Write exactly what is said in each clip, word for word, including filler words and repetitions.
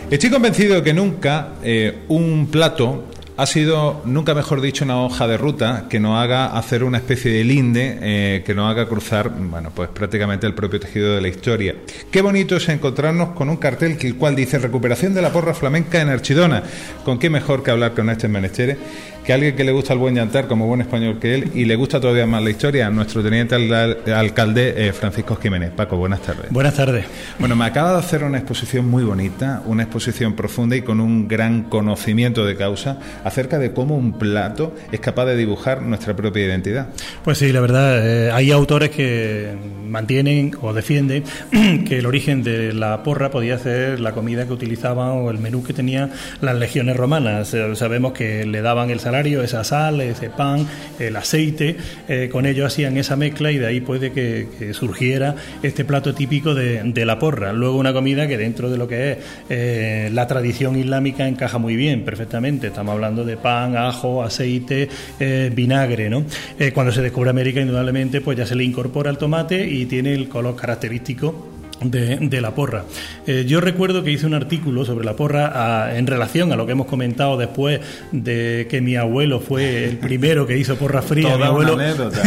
Estoy convencido que nunca eh, un plato ha sido, nunca mejor dicho, una hoja de ruta que nos haga hacer una especie de linde, eh, que nos haga cruzar, bueno, pues prácticamente el propio tejido de la historia. Qué bonito es encontrarnos con un cartel que el cual dice recuperación de la porra flamenca en Archidona. ¿Con qué mejor que hablar con este menesteres? Que alguien que le gusta el buen llantar, como buen español que él, y le gusta todavía más la historia, nuestro teniente al, alcalde eh, Francisco Jiménez. Paco, buenas tardes. Buenas tardes. Bueno, me acaba de hacer una exposición muy bonita, una exposición profunda y con un gran conocimiento de causa acerca de cómo un plato es capaz de dibujar nuestra propia identidad. Pues sí, la verdad, eh, hay autores que mantienen o defienden que el origen de la porra podía ser la comida que utilizaban o el menú que tenían las legiones romanas. Eh, sabemos que le daban el salario, esa sal, ese pan, el aceite, eh, con ello hacían esa mezcla y de ahí puede que, que surgiera este plato típico de, de la porra. Luego una comida que dentro de lo que es eh, la tradición islámica encaja muy bien, perfectamente. Estamos hablando de pan, ajo, aceite, eh, vinagre, ¿no? Eh, cuando se descubre América, indudablemente, pues ya se le incorpora el tomate y tiene el color característico De, de la porra. Eh, yo recuerdo que hice un artículo sobre la porra a, en relación a lo que hemos comentado después de que mi abuelo fue el primero que hizo porra fría. Toda mi abuelo, una anécdota.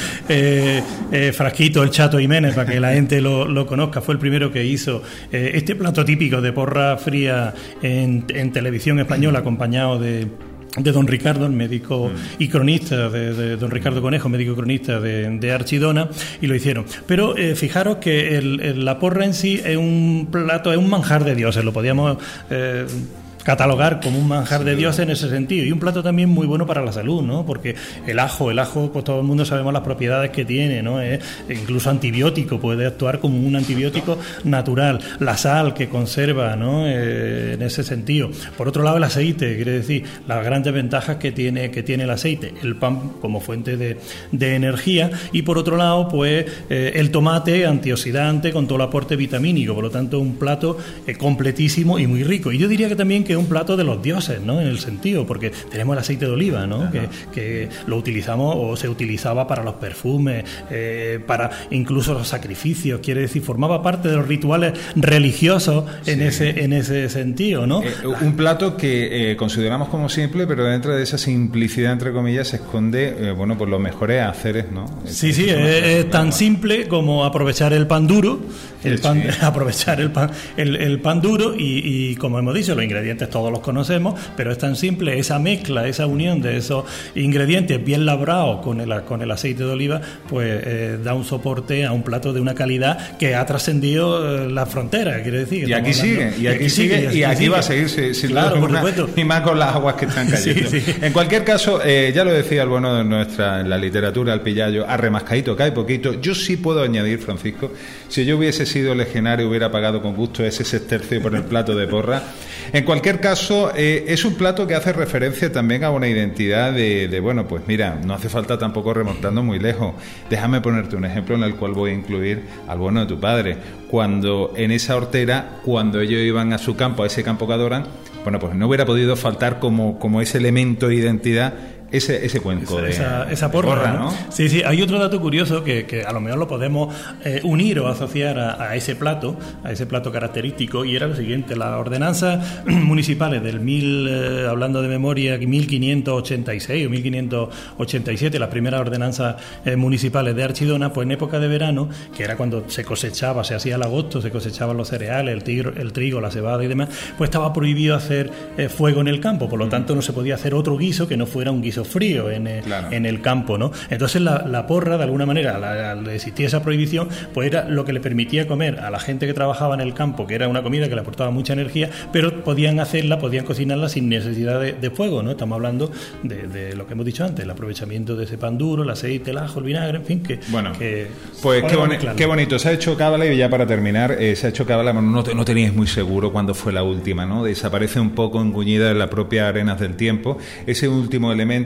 eh, eh, Frasquito, el Chato Jiménez, para que la gente lo, lo conozca, fue el primero que hizo eh, este plato típico de porra fría en, en televisión española, acompañado de de don Ricardo, el médico y cronista de, de don Ricardo Conejo, médico cronista de, de Archidona, y lo hicieron. Pero eh, fijaros que el, el, la porra en sí es un plato, es un manjar de dioses, lo podíamos eh, catalogar como un manjar sí. de dioses en ese sentido, y un plato también muy bueno para la salud, ¿no? Porque el ajo, el ajo, pues todo el mundo sabemos las propiedades que tiene, ¿no? Es incluso antibiótico, puede actuar como un antibiótico natural. La sal que conserva, ¿no? Eh, en ese sentido. Por otro lado, el aceite, quiere decir las grandes ventajas que tiene que tiene el aceite, el pan como fuente de, de energía, y por otro lado, pues eh, el tomate antioxidante con todo el aporte vitamínico. Por lo tanto, un plato eh, completísimo y muy rico. Y yo diría que también que un plato de los dioses, ¿no? En el sentido, porque tenemos el aceite de oliva, ¿no? Que, que lo utilizamos o se utilizaba para los perfumes, eh, para incluso los sacrificios, quiere decir, formaba parte de los rituales religiosos en sí. ese en ese sentido, ¿no? Eh, un plato que eh, consideramos como simple, pero dentro de esa simplicidad, entre comillas, se esconde, eh, bueno, pues los mejores haceres, ¿no? Sí, sí, es, es tan simple como aprovechar el pan duro, el pan, sí. aprovechar el pan, el, el pan duro y, y, como hemos dicho, los ingredientes todos los conocemos, pero es tan simple esa mezcla, esa unión de esos ingredientes bien labrados con el, con el aceite de oliva, pues eh, da un soporte a un plato de una calidad que ha trascendido eh, las fronteras, quiere decir. Y aquí sigue, y aquí sigue, y aquí va a seguir, sin, sin claro, por supuesto. Y más con las aguas que están cayendo. Sí, sí. En cualquier caso, eh, ya lo decía el bueno de nuestra, en la literatura, el pillayo, arremascadito cae poquito. Yo sí puedo añadir, Francisco, si yo hubiese sido legionario, hubiera pagado con gusto ese sextercio por el plato de porra. En cualquier caso, eh, es un plato que hace referencia también a una identidad de, de, bueno, pues mira, no hace falta tampoco remontando muy lejos. Déjame ponerte un ejemplo en el cual voy a incluir al bueno de tu padre. Cuando en esa hortera, cuando ellos iban a su campo, a ese campo que adoran, bueno, pues no hubiera podido faltar como, como ese elemento de identidad ese ese cuenco de esa, esa porra, porra ¿no? ¿no? Sí, sí, hay otro dato curioso que, que a lo mejor lo podemos eh, unir o asociar a, a ese plato, a ese plato característico, y era lo siguiente: las ordenanzas municipales del mil, eh, hablando de memoria, mil quinientos ochenta y seis o mil quinientos ochenta y siete, las primeras ordenanzas eh, municipales de Archidona, pues en época de verano, que era cuando se cosechaba, se hacía el agosto, se cosechaban los cereales, el, tigro, el trigo, la cebada y demás, pues estaba prohibido hacer eh, fuego en el campo, por lo tanto no se podía hacer otro guiso que no fuera un guiso frío en el, claro. en el campo, ¿no? Entonces la, la porra, de alguna manera, la, al existir esa prohibición, pues era lo que le permitía comer a la gente que trabajaba en el campo, que era una comida que le aportaba mucha energía, pero podían hacerla, podían cocinarla sin necesidad de, de fuego, ¿no? Estamos hablando de, de lo que hemos dicho antes, el aprovechamiento de ese pan duro, el aceite, el ajo, el vinagre, en fin, que... Bueno, que pues qué, boni- qué bonito, se ha hecho cábala, y ya para terminar, eh, se ha hecho cábala, bueno, no, te, no teníais muy seguro cuándo fue la última, ¿no? Desaparece un poco enguñida en la propia arenas del tiempo, ese último elemento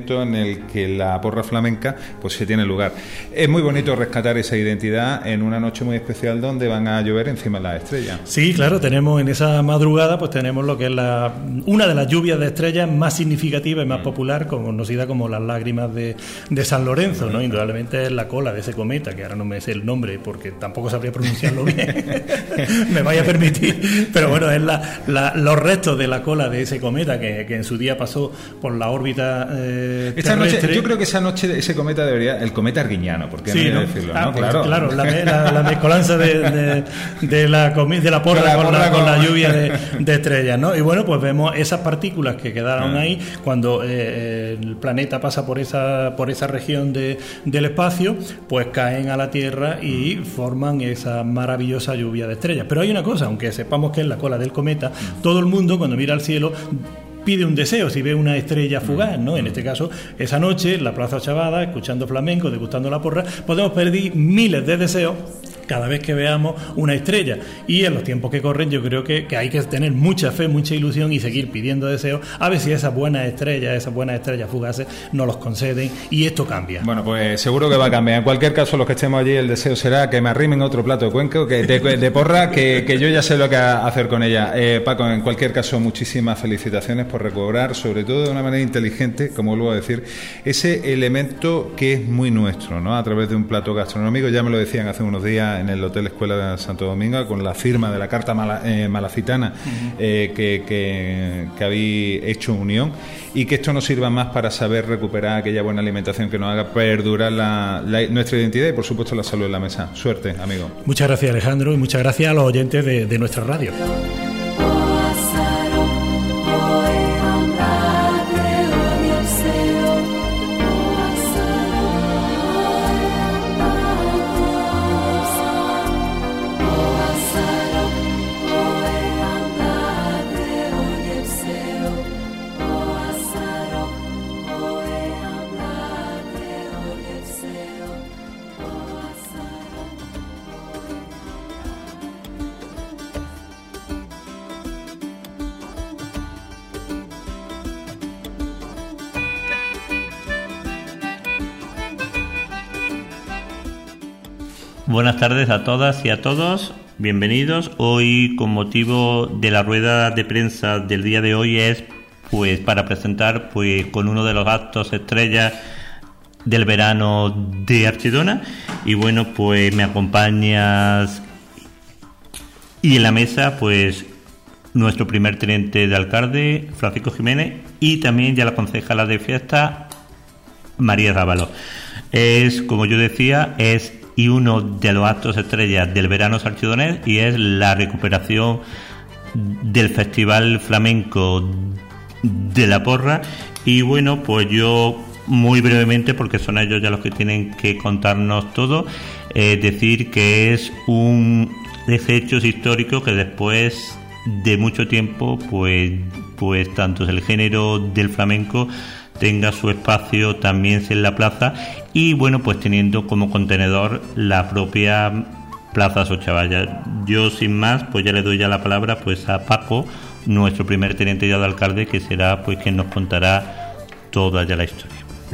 momento en el que la porra flamenca pues se tiene lugar. Es muy bonito rescatar esa identidad en una noche muy especial donde van a llover encima de las estrellas. Sí, claro, tenemos en esa madrugada pues tenemos lo que es la una de las lluvias de estrellas más significativa y más mm. popular, conocida como las lágrimas de, de San Lorenzo, ¿no? Indudablemente es la cola de ese cometa, que ahora no me sé el nombre porque tampoco sabría pronunciarlo bien, me vaya a permitir, pero bueno, es la, la, los restos de la cola de ese cometa que, que en su día pasó por la órbita eh, Esta terrestre. Noche, yo creo que esa noche ese cometa debería, el cometa arguiñano, ¿por qué sí, no, ¿no? decirlo? Ah, ¿no? pues, claro, claro la, la, la mezcolanza de, de, de, la, de la porra, con, la, con, porra la, con, con la lluvia de, de estrellas, ¿no? Y bueno, pues vemos esas partículas que quedaron ah. ahí cuando eh, el planeta pasa por esa, por esa región de, del espacio, pues caen a la Tierra y forman esa maravillosa lluvia de estrellas. Pero hay una cosa, aunque sepamos que es la cola del cometa, todo el mundo cuando mira al cielo pide un deseo si ve una estrella fugaz, ¿no? En este caso, esa noche en la Plaza Chavada, escuchando flamenco, degustando la porra, podemos pedir miles de deseos cada vez que veamos una estrella. Y en los tiempos que corren yo creo que, que hay que tener mucha fe, mucha ilusión y seguir pidiendo deseos a ver si esas buenas estrellas, esas buenas estrellas fugaces nos los conceden y esto cambia. Bueno, pues seguro que va a cambiar. En cualquier caso, los que estemos allí, el deseo será que me arrimen otro plato de cuenco, que de, de porra, que, que yo ya sé lo que hacer con ella. Eh, Paco, en cualquier caso, muchísimas felicitaciones por recobrar, sobre todo de una manera inteligente, como vuelvo a decir, ese elemento que es muy nuestro, ¿no? A través de un plato gastronómico. Ya me lo decían hace unos días en el Hotel Escuela de Santo Domingo, con la firma de la Carta Mala, eh, Malacitana, uh-huh. eh, que, que, que habéis hecho unión, y que esto nos sirva más para saber recuperar aquella buena alimentación que nos haga perdurar la, la, nuestra identidad y, por supuesto, la salud en la mesa. Suerte, amigo. Muchas gracias, Alejandro, y muchas gracias a los oyentes de, de nuestra radio. Buenas tardes a todas y a todos, bienvenidos. Hoy, con motivo de la rueda de prensa del día de hoy, es pues para presentar pues con uno de los actos estrellas del verano de Archidona. Y bueno, pues me acompañas y en la mesa pues nuestro primer teniente de alcalde, Francisco Jiménez, y también ya la concejala de fiesta, María Rábalo. Es, como yo decía, es y uno de los actos estrellas del verano sarchidonés, y es la recuperación del Festival Flamenco de la Porra. Y bueno, pues yo muy brevemente, porque son ellos ya los que tienen que contarnos todo, eh, decir que es un hecho histórico que después de mucho tiempo pues, pues tanto el género del flamenco tenga su espacio también en la plaza, y bueno, pues teniendo como contenedor la propia Plaza Sochavalla. Yo sin más, pues ya le doy ya la palabra pues a Paco, nuestro primer teniente ya de alcalde, que será pues quien nos contará toda ya la historia.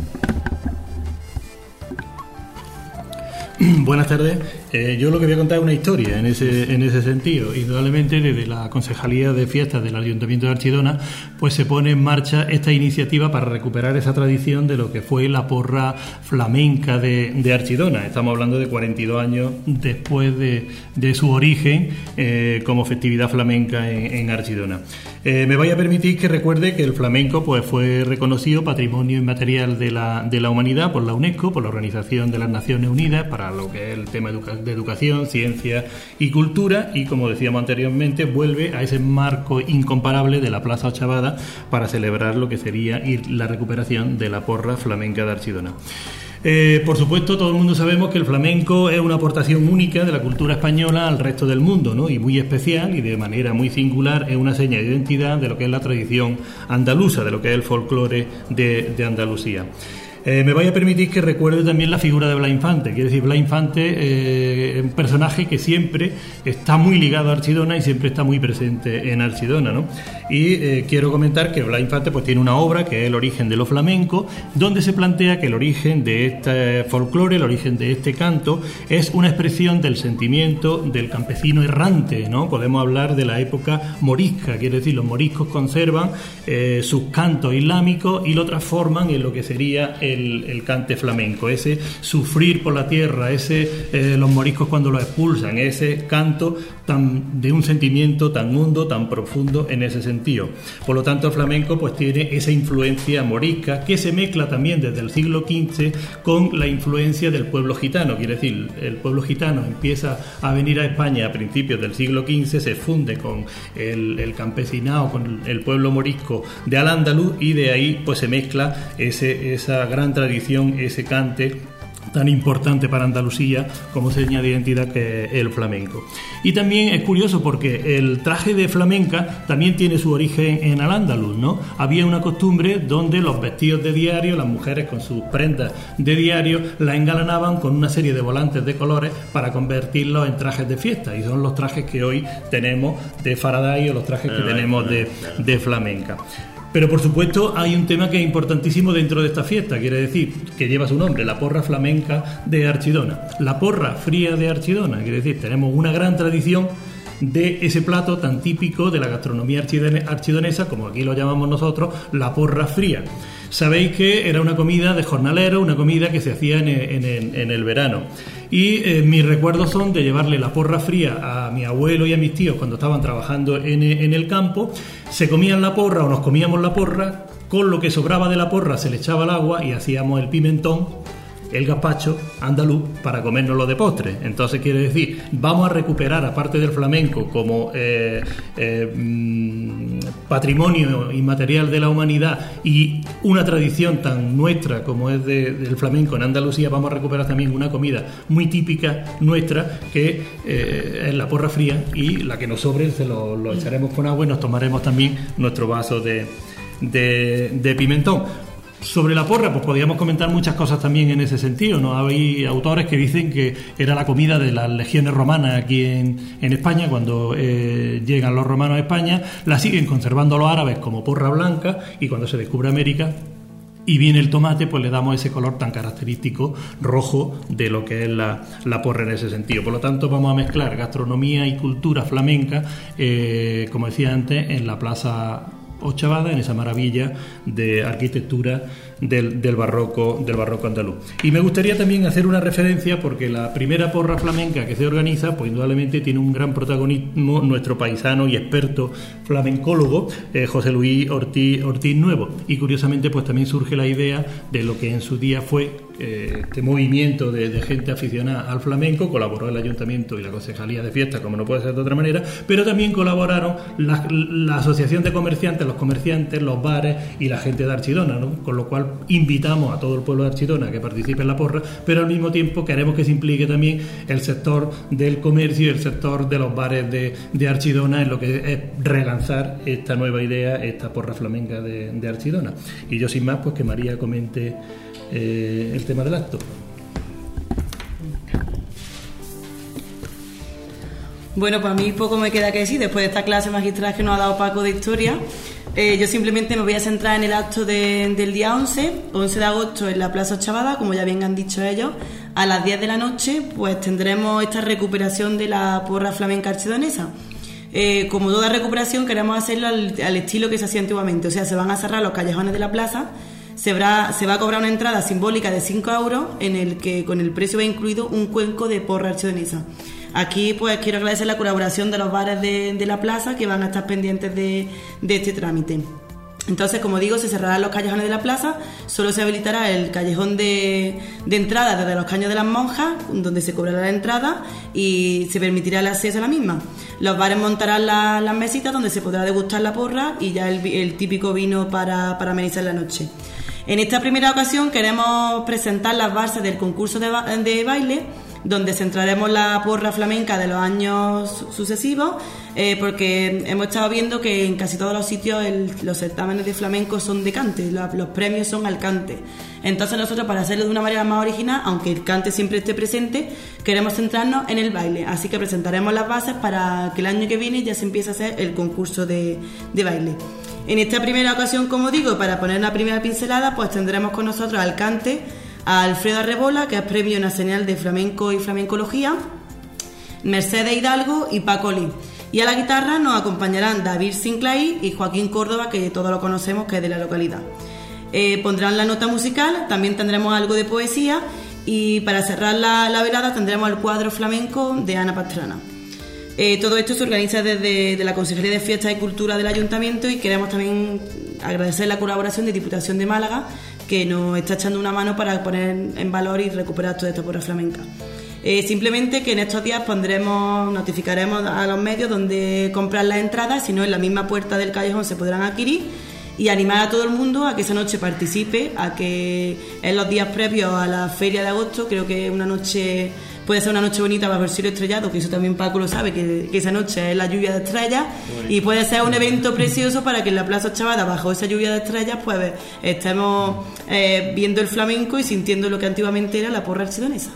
Buenas tardes. Eh, yo lo que voy a contar es una historia en ese en ese sentido. Indudablemente, desde la Concejalía de Fiestas del Ayuntamiento de Archidona, pues se pone en marcha esta iniciativa para recuperar esa tradición de lo que fue la porra flamenca de, de Archidona. Estamos hablando de cuarenta y dos años después de, de su origen eh, como festividad flamenca en, en Archidona. Eh, me vaya a permitir que recuerde que el flamenco pues fue reconocido Patrimonio Inmaterial de la, de la Humanidad por la UNESCO, por la Organización de las Naciones Unidas, para lo que es el tema educa- de educación, ciencia y cultura, y como decíamos anteriormente, vuelve a ese marco incomparable de la Plaza Ochavada para celebrar lo que sería la recuperación de la porra flamenca de Archidona. Eh, por supuesto, todo el mundo sabemos que el flamenco es una aportación única de la cultura española al resto del mundo, ¿no? Y muy especial y de manera muy singular, es una seña de identidad de lo que es la tradición andaluza, de lo que es el folclore de, de Andalucía. Eh, me voy a permitir que recuerde también la figura de Blas Infante. Quiero decir, Blas Infante es eh, un personaje que siempre está muy ligado a Archidona y siempre está muy presente en Archidona, ¿no? Y eh, quiero comentar que Blas Infante pues tiene una obra que es El origen de lo flamenco, donde se plantea que el origen de este folclore, el origen de este canto, es una expresión del sentimiento del campesino errante, ¿no? Podemos hablar de la época morisca, quiere decir, los moriscos conservan eh, sus cantos islámicos y lo transforman en lo que sería el, el cante flamenco, ese sufrir por la tierra, ese eh, los moriscos cuando los expulsan, ese canto tan de un sentimiento tan hondo, tan profundo en ese sentido. Por lo tanto, el flamenco pues tiene esa influencia morisca que se mezcla también desde el siglo quince con la influencia del pueblo gitano. Quiere decir, el pueblo gitano empieza a venir a España a principios del siglo quince, se funde con el, el campesinado, con el pueblo morisco de Al-Ándalus, y de ahí pues se mezcla ese, esa gran tradición, ese cante tan importante para Andalucía como seña de identidad que es el flamenco. Y también es curioso porque el traje de flamenca también tiene su origen en Al-Ándalus, ¿no? Había una costumbre donde los vestidos de diario, las mujeres con sus prendas de diario, la engalanaban con una serie de volantes de colores para convertirlos en trajes de fiesta, y son los trajes que hoy tenemos de Faraday o los trajes que tenemos de, de flamenca. Pero por supuesto hay un tema que es importantísimo dentro de esta fiesta, quiere decir, que lleva su nombre, la porra flamenca de Archidona. La porra fría de Archidona, quiere decir, tenemos una gran tradición de ese plato tan típico de la gastronomía archidonesa, como aquí lo llamamos nosotros, la porra fría. Sabéis que era una comida de jornalero, una comida que se hacía en el, en el, en el verano. Y eh, mis recuerdos son de llevarle la porra fría a mi abuelo y a mis tíos cuando estaban trabajando en, en el campo. Se comían la porra o nos comíamos la porra, con lo que sobraba de la porra se le echaba el agua y hacíamos el pimentón, el gazpacho andaluz, para comérnoslo de postre. Entonces quiere decir, vamos a recuperar, aparte del flamenco como eh, eh, mmm, patrimonio inmaterial de la humanidad y una tradición tan nuestra como es de, del flamenco en Andalucía, vamos a recuperar también una comida muy típica nuestra que eh, es la porra fría, y la que nos sobre se lo, lo echaremos con agua y nos tomaremos también nuestro vaso de, de, de pimentón. Sobre la porra, pues podríamos comentar muchas cosas también en ese sentido, ¿no? Hay autores que dicen que era la comida de las legiones romanas aquí en, en España, cuando eh, llegan los romanos a España, la siguen conservando los árabes como porra blanca, y cuando se descubre América y viene el tomate, pues le damos ese color tan característico rojo de lo que es la, la porra en ese sentido. Por lo tanto, vamos a mezclar gastronomía y cultura flamenca, eh, como decía antes, en la Plaza Ochavada, en esa maravilla de arquitectura del, del barroco del barroco andaluz. Y me gustaría también hacer una referencia, porque la primera porra flamenca que se organiza, pues indudablemente tiene un gran protagonismo nuestro paisano y experto flamencólogo eh, José Luis Ortiz, Ortiz Nuevo, y curiosamente pues también surge la idea de lo que en su día fue eh, este movimiento de, de gente aficionada al flamenco. Colaboró el ayuntamiento y la concejalía de fiestas, como no puede ser de otra manera, pero también colaboraron la, la asociación de comerciantes, los comerciantes, los bares y la gente de Archidona, ¿no? Con lo cual invitamos a todo el pueblo de Archidona a que participe en la porra, pero al mismo tiempo queremos que se implique también el sector del comercio y el sector de los bares de, de Archidona en lo que es relanzar esta nueva idea, esta porra flamenca de, de Archidona. Y yo sin más, pues que María comente eh, el tema del acto. Bueno, para mí poco me queda que decir después de esta clase magistral que nos ha dado Paco de historia. Eh, yo simplemente me voy a centrar en el acto de, del día once, once de agosto, en la Plaza Ochavada, como ya bien han dicho ellos. A las diez de la noche pues tendremos esta recuperación de la porra flamenca archidonesa. Eh, como toda recuperación queremos hacerlo al, al estilo que se hacía antiguamente, o sea, se van a cerrar los callejones de la plaza, se va, se va a cobrar una entrada simbólica de cinco euros, en el que con el precio va incluido un cuenco de porra archidonesa. Aquí pues quiero agradecer la colaboración de los bares de, de la plaza, que van a estar pendientes de, de este trámite. Entonces, como digo, se cerrarán los callejones de la plaza, solo se habilitará el callejón de, de entrada desde los Caños de las Monjas, donde se cobrará la entrada y se permitirá el acceso a la misma. Los bares montarán la, las mesitas donde se podrá degustar la porra y ya el, el típico vino para, para amenizar la noche. En esta primera ocasión queremos presentar las bases del concurso de, ba- de baile, donde centraremos la porra flamenca de los años sucesivos, eh, porque hemos estado viendo que en casi todos los sitios el, los certámenes de flamenco son de cante, los, los premios son al cante. Entonces nosotros, para hacerlo de una manera más original, aunque el cante siempre esté presente, queremos centrarnos en el baile, así que presentaremos las bases para que el año que viene ya se empiece a hacer el concurso de, de baile. En esta primera ocasión, como digo, para poner una primera pincelada, pues tendremos con nosotros al cante a Alfredo Arrebola, que es Premio Nacional de Flamenco y Flamencología, Mercedes Hidalgo y Paco Lee. Y a la guitarra nos acompañarán David Sinclair y Joaquín Córdoba, que todos lo conocemos, que es de la localidad. Eh, pondrán la nota musical, también tendremos algo de poesía, y para cerrar la, la velada tendremos el cuadro flamenco de Ana Pastrana. Eh, todo esto se organiza desde de la Consejería de Fiestas y Cultura del Ayuntamiento, y queremos también agradecer la colaboración de Diputación de Málaga, que nos está echando una mano para poner en valor y recuperar toda esta porra flamenca. Eh, simplemente que en estos días pondremos, notificaremos a los medios donde comprar las entradas, si no en la misma puerta del callejón se podrán adquirir, y animar a todo el mundo a que esa noche participe, a que en los días previos a la feria de agosto, creo que una noche puede ser una noche bonita bajo el cielo estrellado, que eso también Paco lo sabe, que, que esa noche es la lluvia de estrellas, y puede ser un evento precioso para que en la Plaza Chavada, bajo esa lluvia de estrellas, pues estemos eh, viendo el flamenco y sintiendo lo que antiguamente era la porra archidonesa.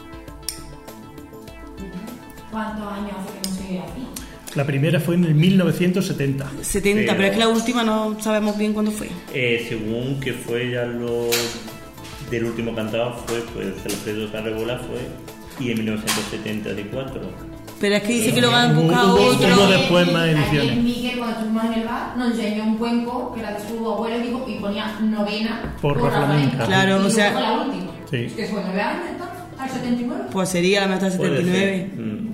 ¿Cuántos años hace que no se ve aquí? La primera fue en el mil novecientos setenta. setenta, pero, pero es que la última no sabemos bien cuándo fue. Eh, según que fue ya lo del último cantado fue, pues Alfredo Arrebola fue, y en mil novecientos setenta y cuatro. Pero es que dice que lo han buscado hubo, otro. hubo después más ediciones. Ayer Miguel, cuando estuvimos en el bar, nos enseñó un cuenco que era de su abuelo, dijo, y ponía novena porra flamenca. Claro, y o sea, fue la última. Sí. Que fue nueve años entonces, al setenta y nueve. Pues sería la meta setenta y nueve.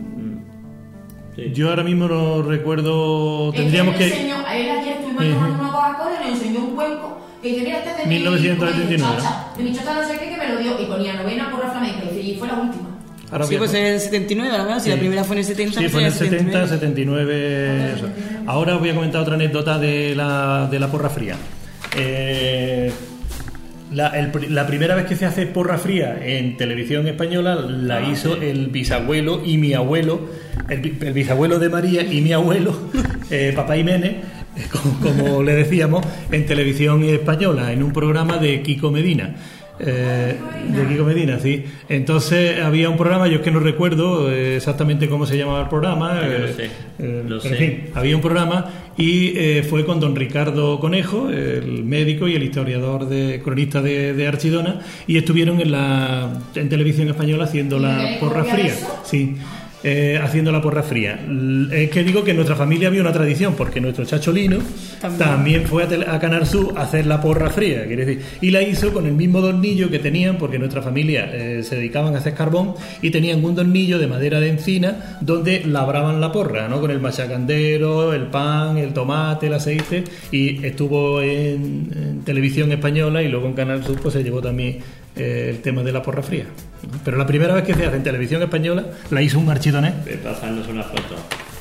Sí. Yo ahora mismo no recuerdo, tendríamos Él que... enseñó, a él ayer estuvimos Uh-huh. tomando una Coca-Cola y nos enseñó un cuenco que dice, mira, este es de mil novecientos setenta y nueve. mi chocha, de mi chocha no sé qué, que me lo dio, y ponía novena porra flamenca, y dice, y fue la última. Ahora Sí, bien, pues en el setenta y nueve, ¿verdad? Si Sí. la primera fue en el setenta, sí, fue en el sería setenta, setenta y nueve. Eso. Ahora os voy a comentar otra anécdota de la, de la porra fría. Eh, la, el, la primera vez que se hace porra fría en televisión española la hizo el bisabuelo y mi abuelo, el, el bisabuelo de María y mi abuelo, eh, Papá Jiménez, como, como le decíamos, en televisión española, en un programa de Kiko Medina. Eh, de Kiko Medina, sí. Entonces había un programa, yo es que no recuerdo eh, exactamente cómo se llamaba el programa. Yo eh, lo sé, eh, lo pero sé. en fin, había un programa y eh, fue con don Ricardo Conejo, el médico y el historiador, de cronista de, de Archidona, y estuvieron en la en televisión española haciendo la porra fría. Sí. Eh, haciendo la porra fría. Es que digo que en nuestra familia había una tradición, porque nuestro chacholino también, también fue a, tele, a Canal Sur a hacer la porra fría, quiere decir, y la hizo con el mismo tornillo que tenían, porque nuestra familia eh, se dedicaban a hacer carbón y tenían un tornillo de madera de encina donde labraban la porra, ¿no? Con el machacandero, el pan, el tomate, el aceite, y estuvo en, en televisión española, y luego en Canal Sur pues se llevó también eh, el tema de la porra fría. Pero la primera vez que se hace en televisión española la hizo un archidonés. Pasándose una foto.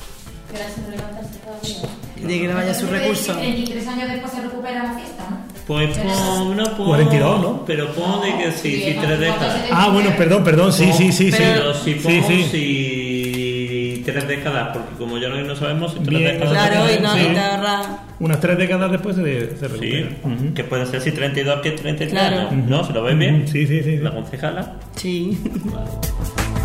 De que no vaya su recurso. veintitrés años después se recupera la fiesta, ¿no? Pues pon, no pon, cuarenta y dos, ¿no? Pero pon de que sí, Sí, sí, tres décadas. Ah, bueno, perdón, perdón, sí, sí, sí, sí. Pero si pon, Sí, sí. si tres décadas, porque como ya no, no sabemos, si tres Bien, décadas. Claro, y no, Sí. y te ahorra. Unas tres décadas después se, se Sí, recupera. Ujú. que puede ser si treinta y dos que treinta y tres, Claro. ¿no? ¿No? ¿Se lo ves bien? Sí, sí, sí, sí. La concejala. Sí. Vale.